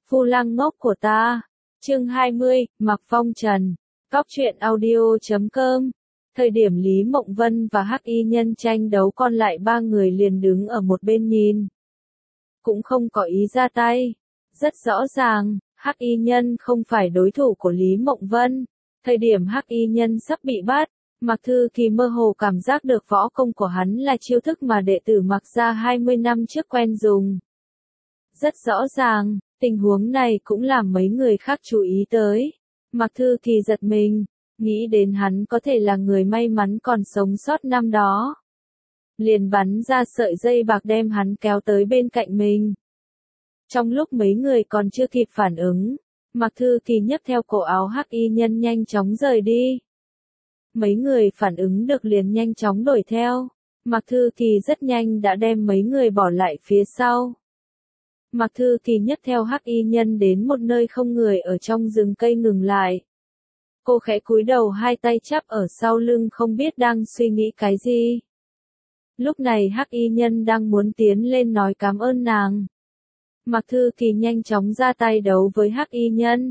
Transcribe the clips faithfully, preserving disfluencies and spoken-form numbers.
Phu lang ngốc của ta. Chương hai mươi, Mạc Phong Trần. Cóc truyện audio chấm com. Thời điểm Lý Mộng Vân và Hắc Y Nhân tranh đấu, còn lại ba người liền đứng ở một bên nhìn. Cũng không có ý ra tay. Rất rõ ràng, Hắc Y Nhân không phải đối thủ của Lý Mộng Vân. Thời điểm Hắc Y Nhân sắp bị bắt, Mạc Thư Kỳ mơ hồ cảm giác được võ công của hắn là chiêu thức mà đệ tử Mạc gia hai mươi năm trước quen dùng. Rất rõ ràng, tình huống này cũng làm mấy người khác chú ý tới. Mạc Thư Kỳ giật mình, nghĩ đến hắn có thể là người may mắn còn sống sót năm đó. Liền bắn ra sợi dây bạc đem hắn kéo tới bên cạnh mình. Trong lúc mấy người còn chưa kịp phản ứng, Mạc Thư Kỳ nhấc theo cổ áo Hắc Y Nhân nhanh chóng rời đi. Mấy người phản ứng được liền nhanh chóng đuổi theo. Mạc Thư Kỳ rất nhanh đã đem mấy người bỏ lại phía sau. Mạc Thư Kỳ nhấc theo Hắc Y Nhân đến một nơi không người ở trong rừng cây ngừng lại. Cô khẽ cúi đầu, hai tay chắp ở sau lưng, không biết đang suy nghĩ cái gì. Lúc này Hắc Y Nhân đang muốn tiến lên nói cảm ơn nàng. Mạc Thư Kỳ nhanh chóng ra tay đấu với Hắc Y Nhân.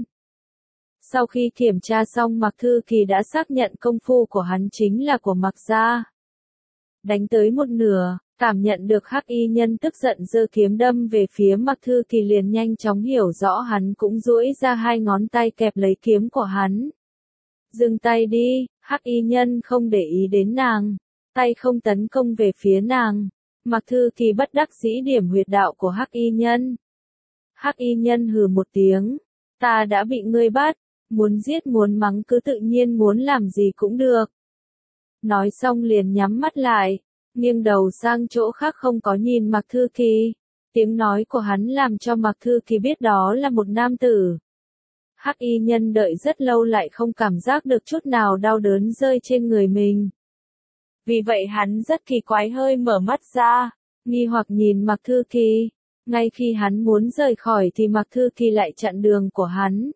Sau khi kiểm tra xong, Mạc Thư Kỳ đã xác nhận công phu của hắn chính là của Mạc gia. Đánh tới một nửa, cảm nhận được Hắc Y Nhân tức giận giơ kiếm đâm về phía Mạc Thư Kỳ, liền nhanh chóng hiểu rõ hắn cũng duỗi ra hai ngón tay kẹp lấy kiếm của hắn. Dừng tay đi. Hắc Y Nhân không để ý đến nàng, tay không tấn công về phía nàng. Mạc Thư Kỳ bất đắc dĩ điểm huyệt đạo của Hắc Y Nhân. Hắc Y Nhân hừ một tiếng, ta đã bị ngươi bắt, muốn giết muốn mắng cứ tự nhiên, muốn làm gì cũng được. Nói xong liền nhắm mắt lại, nghiêng đầu sang chỗ khác không có nhìn Mạc Thư Kỳ. Tiếng nói của hắn làm cho Mạc Thư Kỳ biết đó là một nam tử. Hắc Y Nhân đợi rất lâu lại không cảm giác được chút nào đau đớn rơi trên người mình. Vì vậy hắn rất kỳ quái, hơi mở mắt ra, nghi hoặc nhìn Mạc Thư Kỳ. Ngay khi hắn muốn rời khỏi thì Mạc Thư Kỳ lại chặn đường của hắn.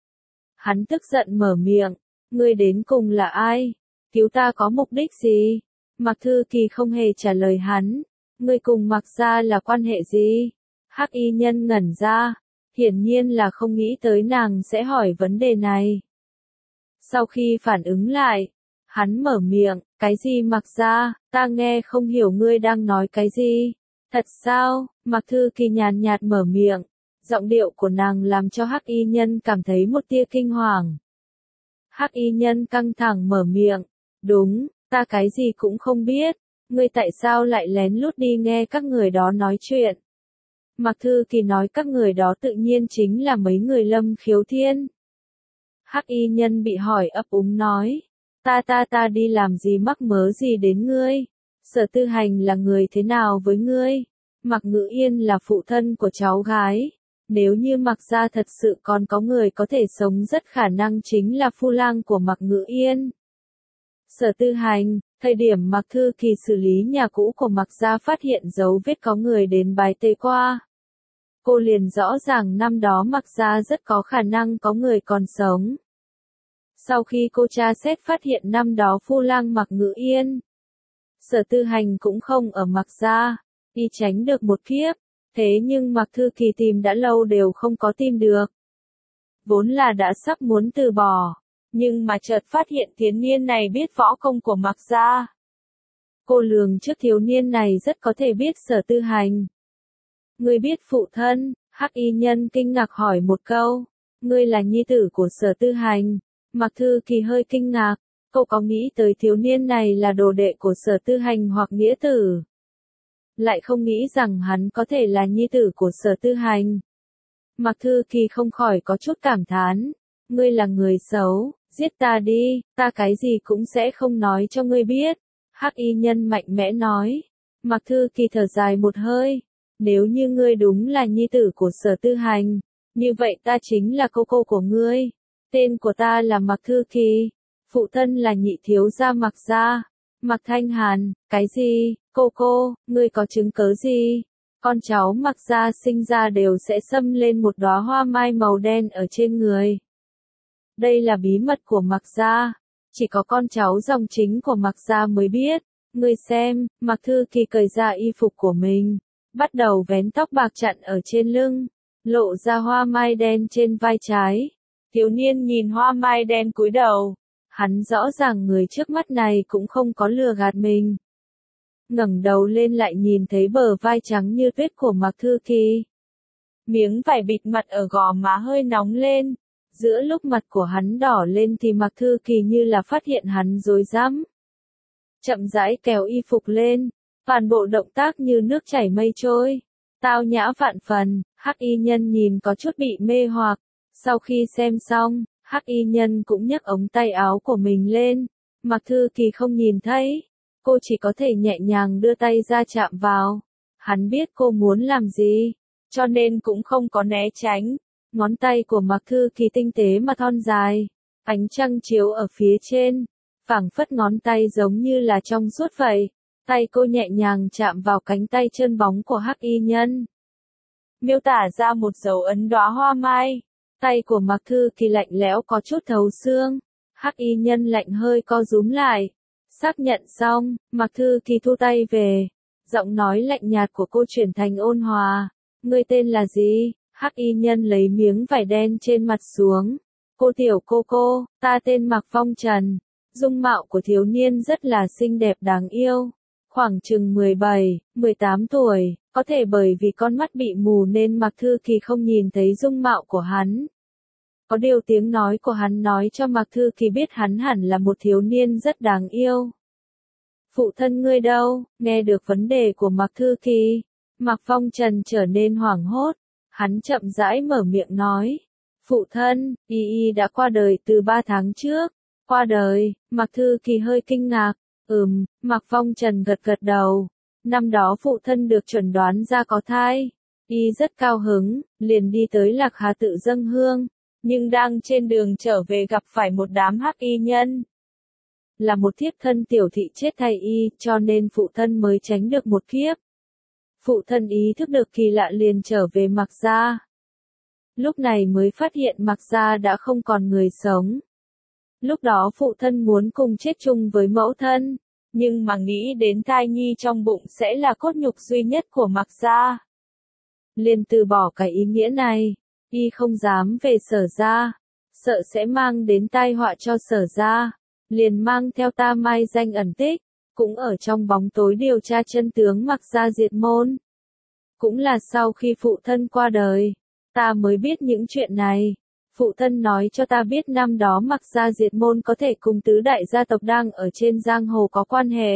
Hắn tức giận mở miệng, ngươi đến cùng là ai? Cứu ta có mục đích gì? Mạc Thư Kỳ không hề trả lời hắn. Ngươi cùng Mạc gia là quan hệ gì? Hắc Y Nhân ngẩn ra, hiển nhiên là không nghĩ tới nàng sẽ hỏi vấn đề này. Sau khi phản ứng lại, hắn mở miệng, cái gì Mạc gia, ta nghe không hiểu ngươi đang nói cái gì. Thật sao? Mạc Thư Kỳ nhàn nhạt mở miệng. Giọng điệu của nàng làm cho Hắc Y Nhân cảm thấy một tia kinh hoàng. Hắc Y Nhân căng thẳng mở miệng, đúng, ta cái gì cũng không biết, ngươi tại sao lại lén lút đi nghe các người đó nói chuyện? Mạc Thư Kỳ nói các người đó tự nhiên chính là mấy người Lâm Khiếu Thiên. Hắc Y Nhân bị hỏi ấp úng nói, ta ta ta đi làm gì mắc mớ gì đến ngươi? Sở Tư Hành là người thế nào với ngươi? Mạc Ngữ Yên là phụ thân của cháu gái. Nếu như Mạc gia thật sự còn có người có thể sống, rất khả năng chính là phu lang của Mạc Ngữ Yên. Sở Tư Hành, thời điểm Mạc Thư Kỳ xử lý nhà cũ của Mạc gia phát hiện dấu vết có người đến bái tê qua. Cô liền rõ ràng năm đó Mạc gia rất có khả năng có người còn sống. Sau khi cô tra xét phát hiện năm đó phu lang Mạc Ngữ Yên, Sở Tư Hành cũng không ở Mạc gia, đi tránh được một kiếp. Thế nhưng Mạc Thư Kỳ tìm đã lâu đều không có tìm được. Vốn là đã sắp muốn từ bỏ, nhưng mà chợt phát hiện thiếu niên này biết võ công của Mạc gia. Cô lường trước thiếu niên này rất có thể biết Sở Tư Hành. Ngươi biết phụ thân? Hắc Y Nhân kinh ngạc hỏi một câu. Ngươi là nhi tử của Sở Tư Hành? Mạc Thư Kỳ hơi kinh ngạc, cô có nghĩ tới thiếu niên này là đồ đệ của Sở Tư Hành hoặc nghĩa tử. Lại không nghĩ rằng hắn có thể là nhi tử của Sở Tư Hành. Mạc Thư Kỳ không khỏi có chút cảm thán. Ngươi là người xấu, giết ta đi, ta cái gì cũng sẽ không nói cho ngươi biết. Hắc Y Nhân mạnh mẽ nói. Mạc Thư Kỳ thở dài một hơi. Nếu như ngươi đúng là nhi tử của Sở Tư Hành, như vậy ta chính là cô cô của ngươi. Tên của ta là Mạc Thư Kỳ. Phụ thân là nhị thiếu gia Mạc gia. Mạc Thanh Hàn, cái gì? Cô cô, ngươi có chứng cớ gì? Con cháu Mạc gia sinh ra đều sẽ xâm lên một đóa hoa mai màu đen ở trên người. Đây là bí mật của Mạc gia, chỉ có con cháu dòng chính của Mạc gia mới biết. Ngươi xem, Mạc Thư Kỳ cởi ra y phục của mình, bắt đầu vén tóc bạc chặn ở trên lưng. lộ ra hoa mai đen trên vai trái. Thiếu niên nhìn hoa mai đen cúi đầu. Hắn rõ ràng người trước mắt này cũng không có lừa gạt mình. Ngẩng đầu lên lại nhìn thấy bờ vai trắng như tuyết của Mạc Thư Kỳ. Miếng vải bịt mặt ở gò má hơi nóng lên. Giữa lúc mặt của hắn đỏ lên thì Mạc Thư Kỳ như là phát hiện hắn rối rắm. Chậm rãi kéo y phục lên. Toàn bộ động tác như nước chảy mây trôi. Tao nhã vạn phần, Hắc y nhân nhìn có chút bị mê hoặc. Sau khi xem xong, Hắc y nhân cũng nhấc ống tay áo của mình lên. Mạc Thư Kỳ không nhìn thấy. Cô chỉ có thể nhẹ nhàng đưa tay ra chạm vào. Hắn biết cô muốn làm gì, cho nên cũng không có né tránh. Ngón tay của Mạc Thư Kỳ tinh tế mà thon dài. Ánh trăng chiếu ở phía trên. Phảng phất ngón tay giống như là trong suốt vậy. Tay cô nhẹ nhàng chạm vào cánh tay trơn bóng của Hắc y nhân. Miêu tả ra một dấu ấn đóa hoa mai. Tay của Mạc Thư Kỳ lạnh lẽo có chút thấu xương. Hắc y nhân lạnh hơi co rúm lại. Xác nhận xong, Mạc Thư Kỳ thu tay về. Giọng nói lạnh nhạt của cô chuyển thành ôn hòa. Ngươi tên là gì? Hắc y nhân lấy miếng vải đen trên mặt xuống. Cô tiểu cô cô, ta tên Mạc Phong Trần. Dung mạo của thiếu niên rất là xinh đẹp đáng yêu. Khoảng chừng mười bảy, mười tám tuổi, có thể bởi vì con mắt bị mù nên Mạc Thư Kỳ không nhìn thấy dung mạo của hắn. Có điều tiếng nói của hắn nói cho Mạc Thư Kỳ biết hắn hẳn là một thiếu niên rất đáng yêu. Phụ thân ngươi đâu? Nghe được vấn đề của Mạc Thư Kỳ, Mạc Phong Trần trở nên hoảng hốt. Hắn chậm rãi mở miệng nói. Phụ thân, y y đã qua đời từ ba tháng trước. Qua đời, Mạc Thư Kỳ hơi kinh ngạc. Ừm, Mạc Phong Trần gật gật đầu. Năm đó phụ thân được chuẩn đoán ra có thai. Y rất cao hứng, liền đi tới Lạc Hà tự dâng hương. Nhưng đang trên đường trở về gặp phải một đám hắc y nhân. Là một thiếp thân tiểu thị chết thay y, cho nên phụ thân mới tránh được một kiếp. Phụ thân ý thức được kỳ lạ liền trở về Mạc gia. Lúc này mới phát hiện Mạc gia đã không còn người sống. Lúc đó phụ thân muốn cùng chết chung với mẫu thân, nhưng mà nghĩ đến thai nhi trong bụng sẽ là cốt nhục duy nhất của Mạc gia. Liền từ bỏ cái ý nghĩa này, y không dám về Sở gia, sợ sẽ mang đến tai họa cho Sở gia, liền mang theo ta mai danh ẩn tích, cũng ở trong bóng tối điều tra chân tướng Mạc gia diệt môn. Cũng là sau khi phụ thân qua đời, ta mới biết những chuyện này. Phụ thân nói cho ta biết năm đó Mạc gia diệt môn có thể cùng tứ đại gia tộc đang ở trên giang hồ có quan hệ.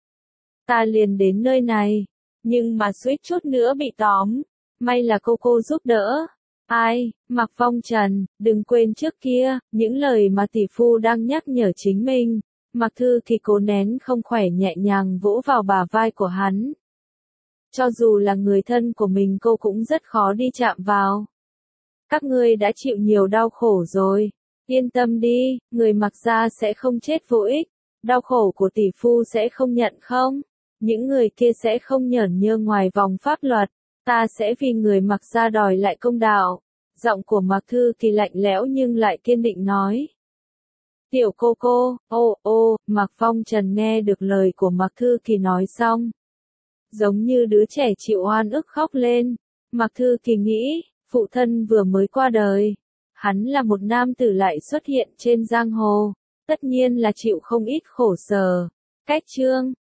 Ta liền đến nơi này, nhưng mà suýt chút nữa bị tóm. May là cô cô giúp đỡ. Ai, Mạc Phong Trần, đừng quên trước kia, những lời mà tỷ phu đang nhắc nhở chính mình. Mạc Thư Kỳ cố nén không khỏe nhẹ nhàng vỗ vào bả vai của hắn. Cho dù là người thân của mình cô cũng rất khó đi chạm vào. Các ngươi đã chịu nhiều đau khổ rồi. Yên tâm đi, người Mạc gia sẽ không chết vô ích. Đau khổ của tỷ phu sẽ không nhận không? Những người kia sẽ không nhởn nhơ ngoài vòng pháp luật. Ta sẽ vì người Mạc gia đòi lại công đạo. Giọng của Mạc Thư Kỳ lạnh lẽo nhưng lại kiên định nói. Tiểu cô cô, ô ô, Mạc Phong Trần nghe được lời của Mạc Thư Kỳ nói xong. Giống như đứa trẻ chịu oan ức khóc lên. Mạc Thư Kỳ nghĩ, phụ thân vừa mới qua đời. Hắn là một nam tử lại xuất hiện trên giang hồ. Tất nhiên là chịu không ít khổ sở. Cách chương